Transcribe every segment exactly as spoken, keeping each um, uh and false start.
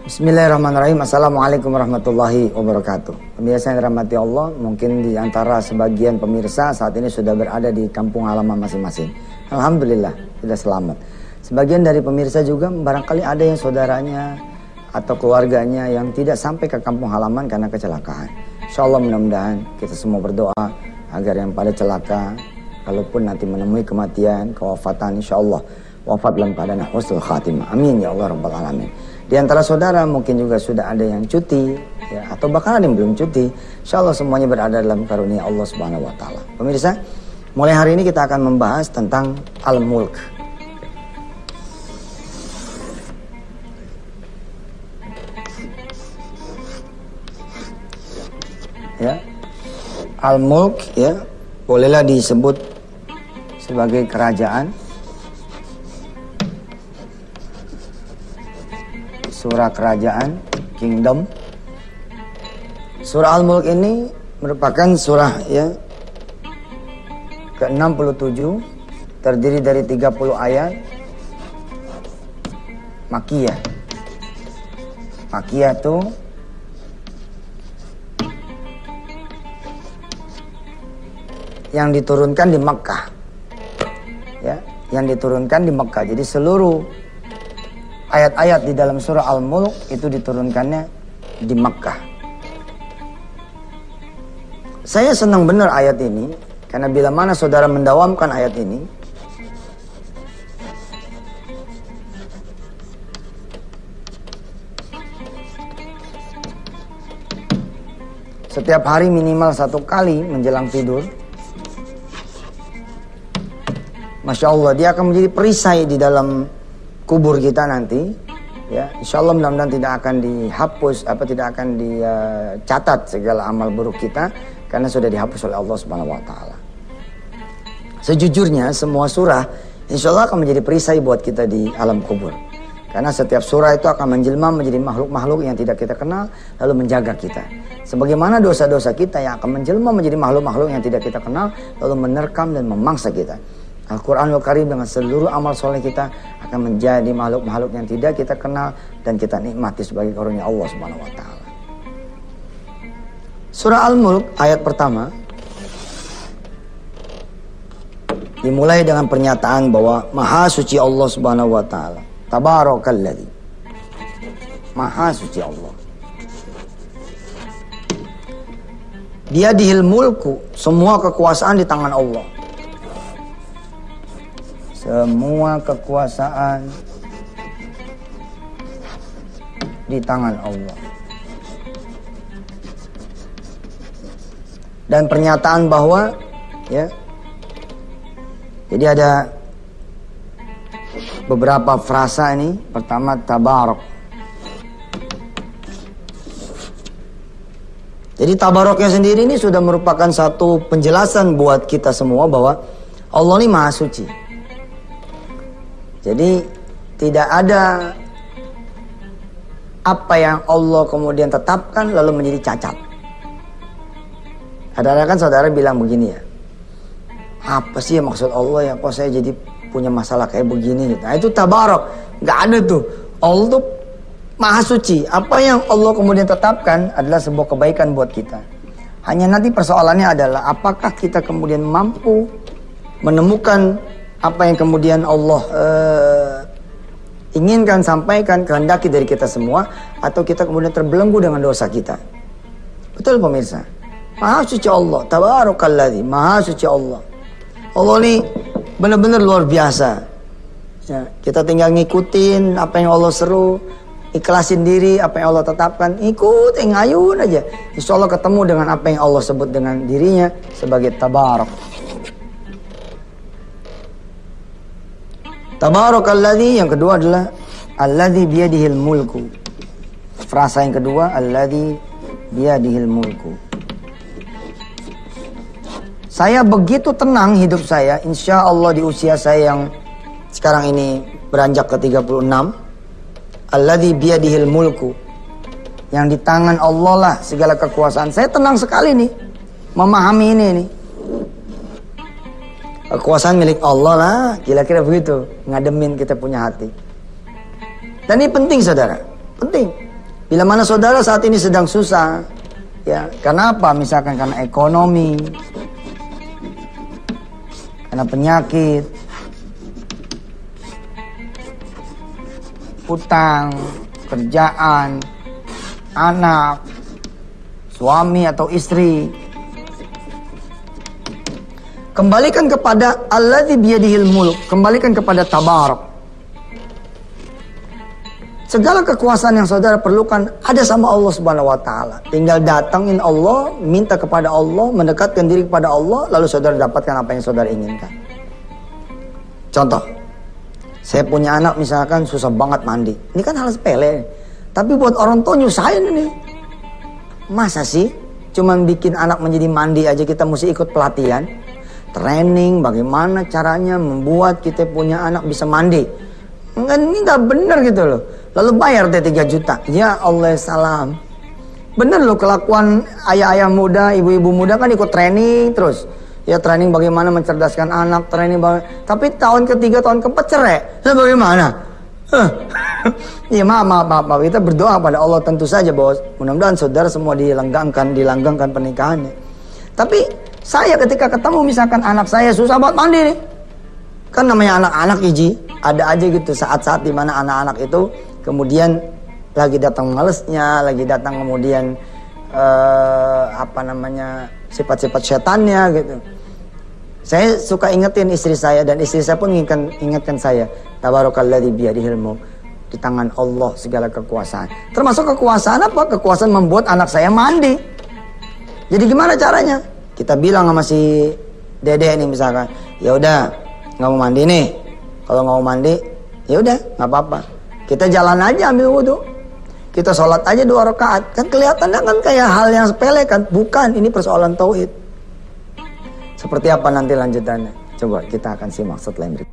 Bismillahirrahmanirrahim. Assalamualaikum warahmatullahi wabarakatuh. Pemirsa yang dirahmati Allah, mungkin di antara sebagian pemirsa saat ini sudah berada di kampung halaman masing-masing. Alhamdulillah, sudah selamat. Sebagian dari pemirsa juga barangkali ada yang saudaranya atau keluarganya yang tidak sampai ke kampung halaman karena kecelakaan. Insya Allah mudah-mudahan kita semua berdoa agar yang pada celaka, kalaupun nanti menemui kematian, kewafatan, insya Allah wafat dalam keadaan husnul khatimah. Amin ya Allah rabbal alamin. Di antara saudara mungkin juga sudah ada yang cuti, ya, atau bahkan ada yang belum cuti. Insya Allah semuanya berada dalam karunia Allah Subhanahu Wa Taala. Pemirsa, mulai hari ini kita akan membahas tentang Al-Mulk. Ya, Al-Mulk, ya, bolehlah disebut sebagai kerajaan. Surah kerajaan, kingdom. Surah Al-Mulk ini merupakan surah ya ke enam puluh tujuh, terdiri dari tiga puluh ayat, Makkiyah. Makkiyah itu yang diturunkan di Makkah. Ya, yang diturunkan di Makkah. Jadi seluruh ayat-ayat di dalam surah Al-Mulk itu diturunkannya di Makkah. Saya senang benar ayat ini, karena bila mana saudara mendawamkan ayat ini, setiap hari minimal satu kali menjelang tidur, Masya Allah, dia akan menjadi perisai di dalam kubur kita nanti, ya, insya Allah mudah-mudahan tidak akan dihapus, apa tidak akan dicatat segala amal buruk kita, karena sudah dihapus oleh Allah Subhanahu Wa Taala. Sejujurnya semua surah, insya Allah akan menjadi perisai buat kita di alam kubur, karena setiap surah itu akan menjelma menjadi makhluk-makhluk yang tidak kita kenal, lalu menjaga kita. Sebagaimana dosa-dosa kita yang akan menjelma menjadi makhluk-makhluk yang tidak kita kenal, lalu menerkam dan memangsa kita. Al-Quranul Karim dengan seluruh amal soleh kita akan menjadi makhluk-makhluk yang tidak kita kenal dan kita nikmati sebagai karunia Allah Subhanahu Wa Taala. Surah Al-Mulk ayat pertama dimulai dengan pernyataan bahwa Maha Suci Allah Subhanahu Wa Taala. Tabarakalladzi. Maha Suci Allah. Dia dihil mulku, semua kekuasaan di tangan Allah. Semua kekuasaan di tangan Allah. Dan pernyataan bahwa ya, jadi ada beberapa frasa ini. Pertama, tabarok. Jadi tabaroknya sendiri ini sudah merupakan satu penjelasan buat kita semua bahwa Allah ini Maha Suci. Jadi tidak ada apa yang Allah kemudian tetapkan lalu menjadi cacat. Kadang-kadang kan saudara bilang begini ya, apa sih yang maksud Allah ya, kok saya jadi punya masalah kayak begini. Nah itu tabarok, gak ada tuh. Allah tuh Maha Suci. Apa yang Allah kemudian tetapkan adalah sebuah kebaikan buat kita. Hanya nanti persoalannya adalah apakah kita kemudian mampu menemukan apa yang kemudian Allah uh, inginkan sampaikan, kehendaki dari kita semua, atau kita kemudian terbelenggu dengan dosa kita. Betul pemirsa? Maha Suci Allah, Tabarakalladzi, Maha Suci Allah. Allah ini benar-benar luar biasa. Ya, kita tinggal ngikutin apa yang Allah seru, ikhlasin diri apa yang Allah tetapkan, ikutin, ngayun aja. Insya Allah ketemu dengan apa yang Allah sebut dengan dirinya sebagai Tabarak. Tabarakalladzi, yang kedua adalah alladzi biyadihil mulku. Frasa yang kedua, alladzi biyadihil mulku. Saya begitu tenang hidup saya, insya Allah di usia saya yang sekarang ini beranjak ke tiga puluh enam. Alladzi biyadihil mulku. Yang di tangan Allah lah segala kekuasaan. Saya tenang sekali nih memahami ini nih. Kekuasaan milik Allah lah, kira-kira begitu, ngademin kita punya hati. Dan ini penting saudara, penting. Bila mana saudara saat ini sedang susah, ya, karena apa? Misalkan karena ekonomi, karena penyakit, utang, kerjaan, anak, suami atau istri, kembalikan kepada Alladzi biyadihil mulk, kembalikan kepada Tabarak. Segala kekuasaan yang saudara perlukan ada sama Allah Subhanahu wa taala. Tinggal datangin Allah, minta kepada Allah, mendekatkan diri kepada Allah, lalu saudara dapatkan apa yang saudara inginkan. Contoh, saya punya anak misalkan susah banget mandi. Ini kan hal sepele, tapi buat orang tua nyusahin ini. Masa sih cuman bikin anak menjadi mandi aja kita mesti ikut pelatihan, training bagaimana caranya membuat kita punya anak bisa mandi. Enggak, ini nggak bener gitu loh. Lalu bayar deh tiga juta. Ya Allah salam. Bener loh kelakuan ayah-ayah muda, ibu-ibu muda kan ikut training terus. Ya training bagaimana mencerdaskan anak, training bagaimana. Tapi tahun ketiga, tahun keempat cerai. Nah bagaimana? Huh. Ya maaf, maaf, maaf, maaf. Kita berdoa pada Allah tentu saja bahwa mudah-mudahan saudara semua dilanggengkan, dilanggengkan pernikahannya. Tapi saya ketika ketemu misalkan anak saya susah banget mandi nih. Kan namanya anak-anak Iji. Ada aja gitu saat-saat dimana anak-anak itu kemudian lagi datang malesnya, lagi datang kemudian uh, apa namanya sifat-sifat setannya gitu. Saya suka ingetin istri saya dan istri saya pun ingatkan, ingatkan saya. Tabarakalladzi biyadihil mulk. Di tangan Allah segala kekuasaan. Termasuk kekuasaan apa? Kekuasaan membuat anak saya mandi. Jadi gimana caranya? Kita bilang sama si Dede ini misalkan, ya udah nggak mau mandi nih. Kalau nggak mau mandi, ya udah nggak apa-apa. Kita jalan aja ambil wudhu. Kita sholat aja dua rakaat. Kan kelihatannya kan kayak hal yang sepele kan? Bukan, ini persoalan tauhid. Seperti apa nanti lanjutannya? Coba kita akan simak setelah ini.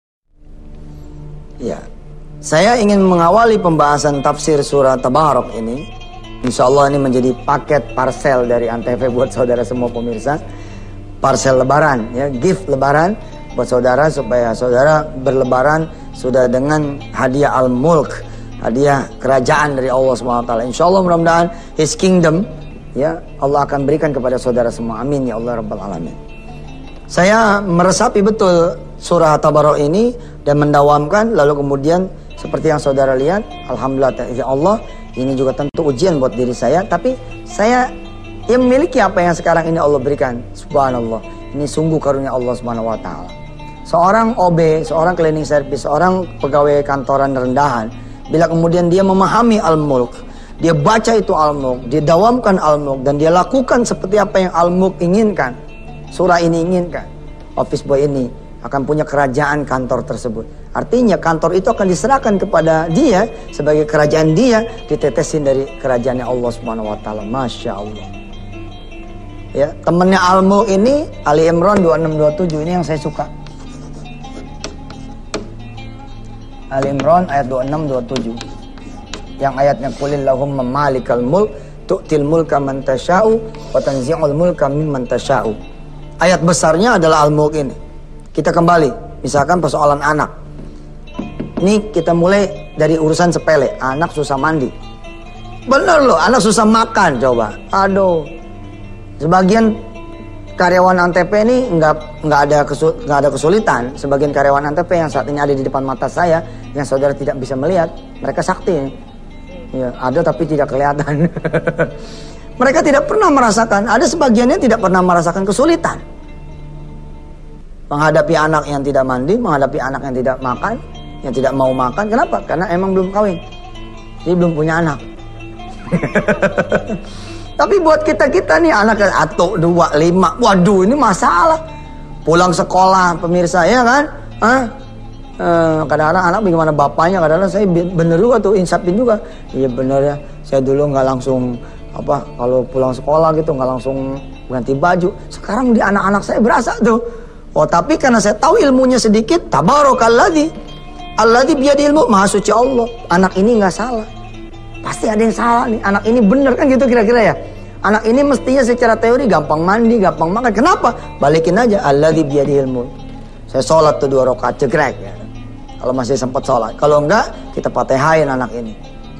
Ya, saya ingin mengawali pembahasan tafsir surah Tabarak ini. Insya Allah ini menjadi paket parsel dari Antv buat saudara semua pemirsa. Parsel lebaran, ya, gift lebaran buat saudara supaya saudara berlebaran sudah dengan hadiah al-mulk, hadiah kerajaan dari Allah subhanahu wa taala. Insya Allah mudah-mudahan His kingdom, ya, Allah akan berikan kepada saudara semua. Amin ya Allah rabbal alamin. Saya meresapi betul surah Tabarak ini dan mendawamkan, lalu kemudian seperti yang saudara lihat, alhamdulillah ya Allah, ini juga tentu ujian buat diri saya, tapi saya yang memiliki apa yang sekarang ini Allah berikan. Subhanallah, ini sungguh karunia Allah subhanahu wa ta'ala. Seorang O B, seorang cleaning service, seorang pegawai kantoran rendahan, bila kemudian dia memahami al-mulk, dia baca itu al-mulk, dia dawamkan al-mulk, dan dia lakukan seperti apa yang al-mulk inginkan, surah ini inginkan, office boy ini akan punya kerajaan kantor tersebut. Artinya kantor itu akan diserahkan kepada dia sebagai kerajaan dia, ditetesin dari kerajaannya Allah subhanahu wa ta'ala. Masya Allah. Ya, temennya al-mulk ini Ali Imran dua puluh enam dua puluh tujuh, ini yang saya suka. Ali Imran ayat dua puluh enam dua puluh tujuh. Yang ayatnya qulillahumma malikal mulk tu'til mulka man tasha'u wa tanzi'ul mulka mimman tasha'u. Ayat besarnya adalah al-mulk ini. Kita kembali, misalkan persoalan anak. Ini kita mulai dari urusan sepele, anak susah mandi. Bener loh, anak susah makan coba. Aduh. Sebagian karyawan Antv ini nggak nggak ada kesul, nggak ada kesulitan. Sebagian karyawan Antv yang saat ini ada di depan mata saya, yang saudara tidak bisa melihat, mereka sakti. Ya, ada tapi tidak kelihatan. Mereka tidak pernah merasakan. Ada sebagiannya tidak pernah merasakan kesulitan menghadapi anak yang tidak mandi, menghadapi anak yang tidak makan, yang tidak mau makan. Kenapa? Karena emang belum kawin, jadi belum punya anak. Tapi buat kita-kita nih anak satu, dua, lima, waduh ini masalah. Pulang sekolah pemirsa ya kan? Hah? Eh, kadang-kadang anak bagaimana bapaknya, kadang-kadang saya bener juga tuh insapin juga. Iya bener ya, saya dulu nggak langsung apa kalau pulang sekolah gitu nggak langsung ganti baju. Sekarang di anak-anak saya berasa tuh. Oh tapi karena saya tahu ilmunya sedikit, tabarakalladzi alladzi biyadihil mulk, maha suci Allah. Anak ini nggak salah. Pasti ada yang salah nih, anak ini bener kan gitu kira-kira ya. Anak ini mestinya secara teori gampang mandi, gampang makan. Kenapa? Balikin aja, alladzi biyadihil mulk. Saya sholat tuh dua rakaat jegrek ya. Kalau masih sempat sholat, kalau enggak kita patehain anak ini.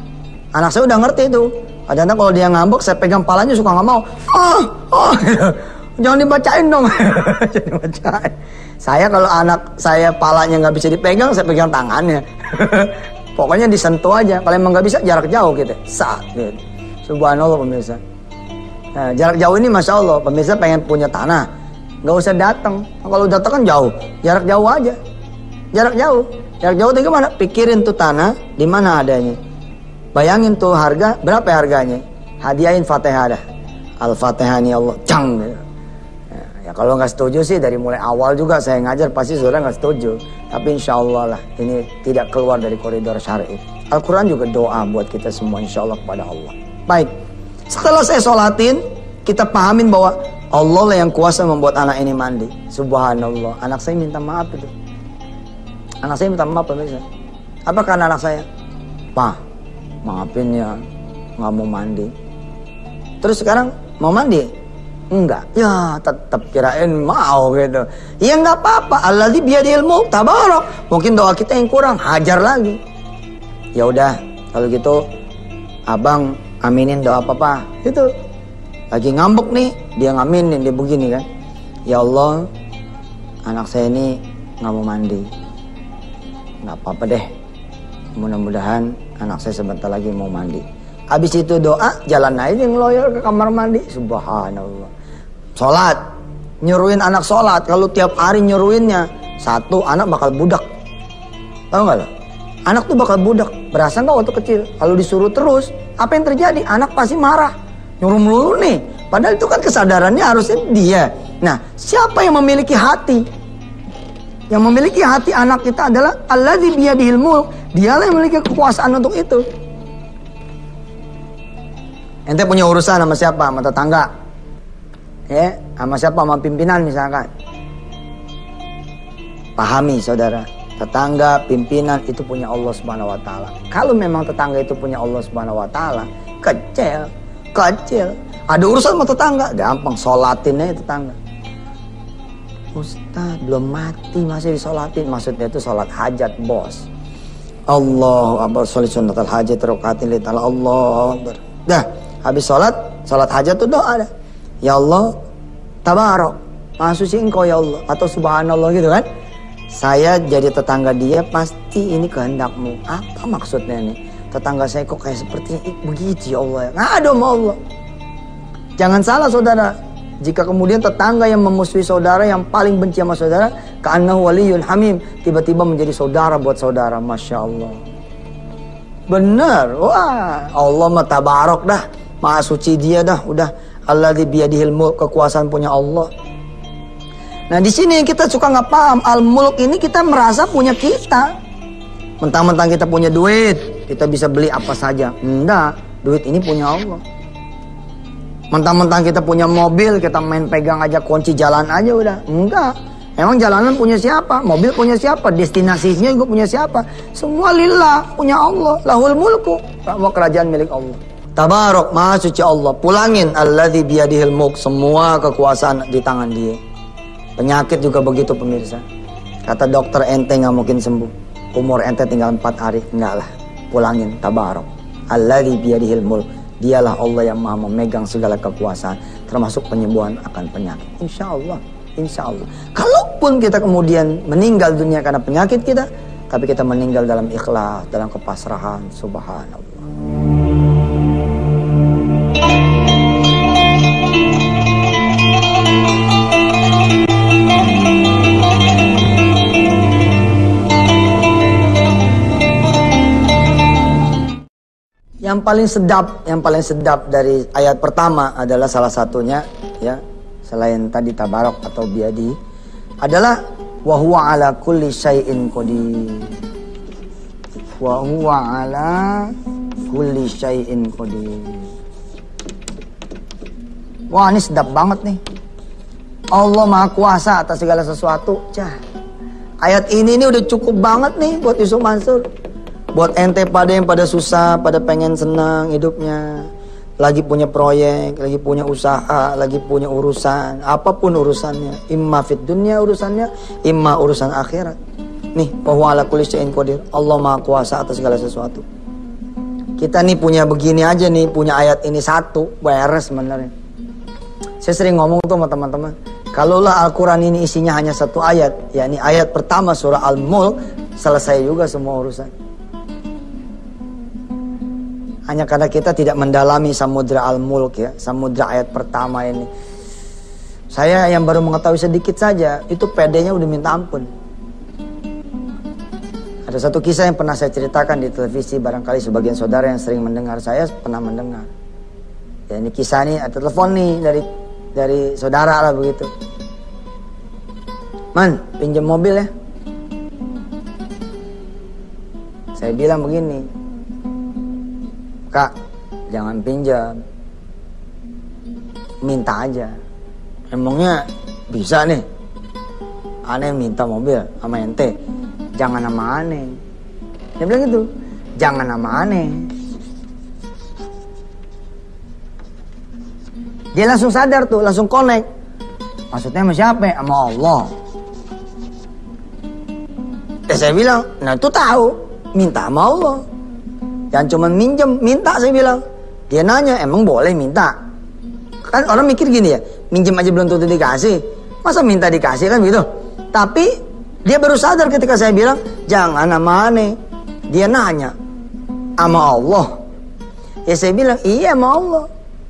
Anak saya udah ngerti tuh. Kadang-kadang kalau dia ngambek, saya pegang palanya suka nggak mau. Oh, oh, jangan dibacain dong. Jangan dibacain. Saya kalau anak saya palanya nggak bisa dipegang, saya pegang tangannya. Pokoknya disentuh aja. Kalau emang nggak bisa, jarak jauh gitu. Saat gitu. Subhanallah pemirsa. Nah, jarak jauh ini masya Allah. Pemirsa pengen punya tanah, nggak usah datang. Kalau datang kan jauh. Jarak jauh aja. Jarak jauh. Jarak jauh itu gimana? Pikirin tuh tanah di mana adanya. Bayangin tuh harga, berapa harganya? Hadiahin Fatihah dah. Al-Fatihah ini Allah, cang. Ya, ya kalau nggak setuju sih dari mulai awal juga saya ngajar pasti saudara nggak setuju. Tapi insya Allah lah ini tidak keluar dari koridor syar'i. Al-Quran juga doa buat kita semua insya Allah kepada Allah. Baik, setelah saya sholatin, kita pahamin bahwa Allah lah yang kuasa membuat anak ini mandi. Subhanallah, anak saya minta maaf itu. Anak saya minta maaf pemirsa. Apa karena anak saya? Pak, maafin ya, nggak mau mandi. Terus sekarang mau mandi? Enggak. Ya tetap kirain mau gitu. Ya nggak apa-apa. Alladzi biyadihil mulk tabarak. Mungkin doa kita yang kurang, hajar lagi. Ya udah, kalau gitu abang aminin doa papa. Itu lagi ngambek nih, dia ngaminin, dia begini kan. Ya Allah, anak saya ini nggak mau mandi. Nggak apa-apa deh. Mudah-mudahan anak saya sebentar lagi mau mandi. Habis itu doa, jalan aja ngeloyor ke kamar mandi. Subhanallah. Sholat, nyuruhin anak sholat. Kalau tiap hari nyuruhinnya, satu anak bakal budak. Tahu nggak lo? Anak tuh bakal budak. Berasa nggak waktu kecil? Kalau disuruh terus, apa yang terjadi? Anak pasti marah. Nyuruh melulu nih. Padahal itu kan kesadarannya harusnya dia. Nah, siapa yang memiliki hati? Yang memiliki hati anak kita adalah alladzi biyadihil mulk. Dialah yang memiliki kekuasaan untuk itu. Ente punya urusan sama siapa? Sama tetangga. Ya, sama siapa? Sama pimpinan misalkan. Pahami saudara, tetangga, pimpinan itu punya Allah Subhanahu wa taala. Kalau memang tetangga itu punya Allah Subhanahu wa taala, kecil, kecil. Ada urusan sama tetangga, gampang sholatin aja tetangga. Ustaz belum mati masih disolatin. Maksudnya itu sholat hajat bos. Allahu akbar, sholat sunnatul hajat rokaatin li ta'ala. Allah akbar. Dah habis sholat, sholat hajat tuh doa dah. Ya Allah, tabarok, maha suci engkau ya Allah. Atau subhanallah gitu kan. Saya jadi tetangga dia, pasti ini kehendakmu. Apa maksudnya nih? Tetangga saya kok kayak seperti begitu ya Allah. Ngadu sama Allah. Jangan salah saudara. Jika kemudian tetangga yang memusuhi saudara, yang paling benci sama saudara, ka'annahu waliyyun hamim, tiba-tiba menjadi saudara buat saudara. Masya Allah. Benar. Wah, Allah mah tabarok dah. Maha suci dia dah. Udah. Alladzi biyadihil mulk, kekuasaan punya Allah. Nah di sini kita suka nggak paham. Al-mulk ini kita merasa punya kita. Mentang-mentang kita punya duit, kita bisa beli apa saja. Enggak. Duit ini punya Allah. Mentang-mentang kita punya mobil, kita main pegang aja kunci jalan aja udah. Enggak. Emang jalanan punya siapa? Mobil punya siapa? Destinasinya juga punya siapa? Semua lillah, punya Allah. Lahul mulku. Semua kerajaan milik Allah. Tabarok, maha suci Allah. Pulangin alladzi biyadihil mulk. Semua kekuasaan di tangan dia. Penyakit juga begitu pemirsa. Kata dokter ente nggak mungkin sembuh. Umur ente tinggal empat hari. Enggak lah. Pulangin tabarok. Alladzi biyadihil mulk. Dialah Allah yang maha memegang segala kekuasaan, termasuk penyembuhan akan penyakit. Insya Allah, insya Allah. Kalaupun kita kemudian meninggal dunia karena penyakit kita, tapi kita meninggal dalam ikhlas, dalam kepasrahan. Subhanallah. Yang paling sedap, yang paling sedap dari ayat pertama adalah salah satunya ya, selain tadi tabarok atau biadi, adalah wa huwa ala kulli syai'in qadir. Wa huwa ala kulli syai'in qadir. Wah, ini sedap banget nih. Allah Maha Kuasa atas segala sesuatu. Cah. Ayat ini ini udah cukup banget nih buat Yusuf Mansur. Buat ente pada yang pada susah, pada pengen senang hidupnya, lagi punya proyek, lagi punya usaha, lagi punya urusan, apapun urusannya, imma fid dunya urusannya, imma urusan akhirat. Nih, wa huwa ala kulli syai'in qadir. Allah Maha Kuasa atas segala sesuatu. Kita nih punya begini aja nih, punya ayat ini satu, beres sebenarnya. Saya sering ngomong tuh sama teman-teman, kalaulah Al-Quran ini isinya hanya satu ayat, yakni ayat pertama surah Al-Mulk, selesai juga semua urusan. Hanya karena kita tidak mendalami samudra Al-Mulk ya, samudra ayat pertama ini. Saya yang baru mengetahui sedikit saja, itu pedenya udah minta ampun. Ada satu kisah yang pernah saya ceritakan di televisi, barangkali sebagian saudara yang sering mendengar, saya pernah mendengar. Ya ini kisah nih, ada telepon nih dari dari saudara lah begitu. Man, pinjam mobil ya. Saya bilang begini, Kak, jangan pinjam, minta aja. Emangnya bisa nih aneh minta mobil sama ente? Jangan sama aneh. Dia bilang gitu, jangan sama aneh. Dia langsung sadar tuh, langsung connect. Maksudnya sama siapa? Sama Allah. Ya saya bilang, nah itu tahu, minta sama Allah. Jangan cuma minjem, minta saya bilang. Dia nanya, emang boleh minta? Kan orang mikir gini ya, minjem aja belum tentu dikasih. Masa minta dikasih kan begitu? Tapi dia baru sadar ketika saya bilang, jangan sama aneh. Dia nanya, sama Allah? Ya saya bilang, iya sama Allah.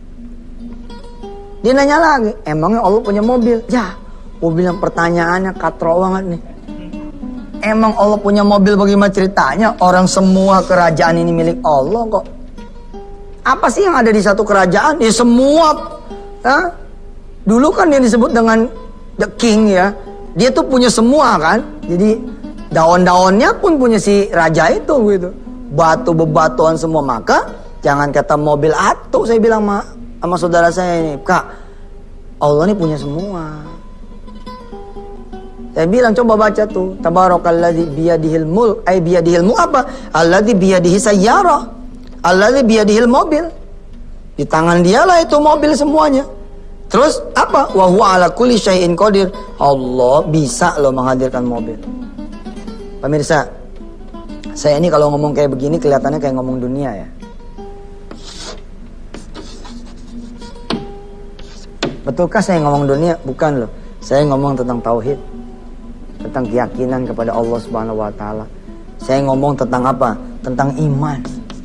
Dia nanya lagi, emangnya Allah punya mobil? Ya, gue bilang pertanyaannya katro banget nih. Emang Allah punya mobil, bagaimana ceritanya? Orang semua kerajaan ini milik Allah kok. Apa sih yang ada di satu kerajaan? Ya semua. Ha? Dulu kan yang disebut dengan the king ya, dia tuh punya semua kan. Jadi daun-daunnya pun punya si raja itu gitu. Batu bebatuan semua. Maka jangan kata mobil atu, saya bilang sama, sama saudara saya ini, Kak, Allah ini punya semua. Saya bilang coba baca tuh, Tabarakalladzi biyadihil mulk, ay biyadihil mulk apa? Alladzi biyadihi sayyara, alladzi biyadihil mobil. Di tangan dialah itu mobil semuanya. Terus apa? Wa huwa ala kulli syai'in qadir. Allah bisa loh menghadirkan mobil. Pemirsa, saya ini kalau ngomong kayak begini kelihatannya kayak ngomong dunia ya. Betulkah saya ngomong dunia? Bukan loh. Saya ngomong tentang tauhid, tentang keyakinan kepada Allah Subhanahu wa taala. Saya ngomong tentang apa? Tentang iman.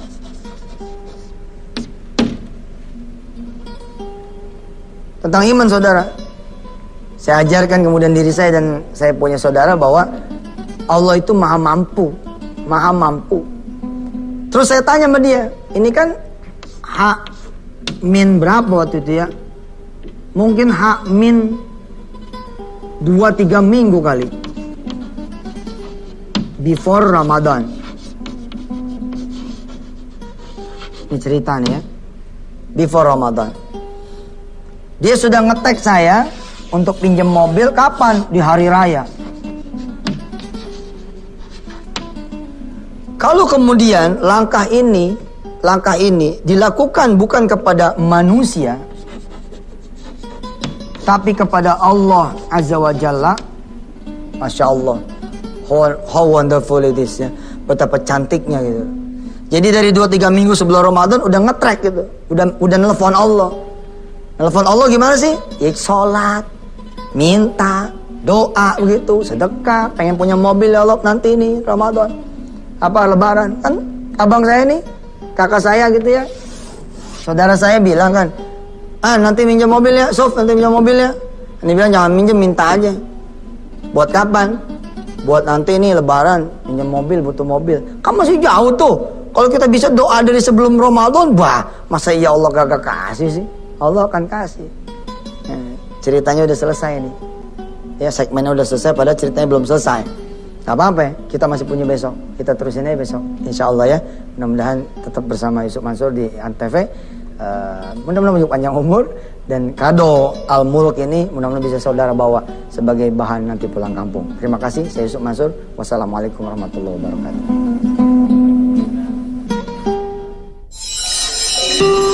Tentang iman saudara. Saya ajarkan kemudian diri saya dan saya punya saudara bahwa Allah itu maha mampu. Maha mampu. Terus saya tanya sama dia, ini kan H min berapa waktu itu ya? Mungkin H min dua tiga minggu kali. Before Ramadan. Ini cerita nih ya. Before Ramadan. Dia sudah nge-tag saya untuk pinjam mobil kapan? Di hari raya. Kalau kemudian langkah ini, langkah ini dilakukan bukan kepada manusia, tapi kepada Allah Azza wa Jalla, Masya Allah, how, how wonderful it is ya. Betapa cantiknya gitu. Jadi dari dua tiga minggu sebelum Ramadan udah nge-track gitu, udah udah nelfon Allah. Nelfon Allah gimana sih? Ya sholat, minta, doa begitu, sedekah, pengen punya mobil ya Allah nanti ini Ramadan. Apa lebaran? Kan abang saya nih, kakak saya gitu ya. Saudara saya bilang kan, ah nanti minjem mobil ya, Sof nanti minjem mobil ya. Ini bilang jangan minjem, minta aja. Buat kapan? Buat nanti nih lebaran, minjem mobil, butuh mobil. Kan masih jauh tuh. Kalau kita bisa doa dari sebelum Ramadan, bah, masa ya Allah gak kasih sih? Allah akan kasih. Nah, ceritanya udah selesai nih. Ya segmennya udah selesai, padahal ceritanya belum selesai. Gak apa-apa, kita masih punya besok. Kita terusin aja besok. Insya Allah ya. Mudah-mudahan tetap bersama Yusuf Mansur di Antv. Uh, mudah-mudahan banyak panjang umur. Dan kado Al-Mulk ini mudah-mudahan bisa saudara bawa sebagai bahan nanti pulang kampung. Terima kasih. Saya Yusuf Mansur. Wassalamualaikum warahmatullahi wabarakatuh.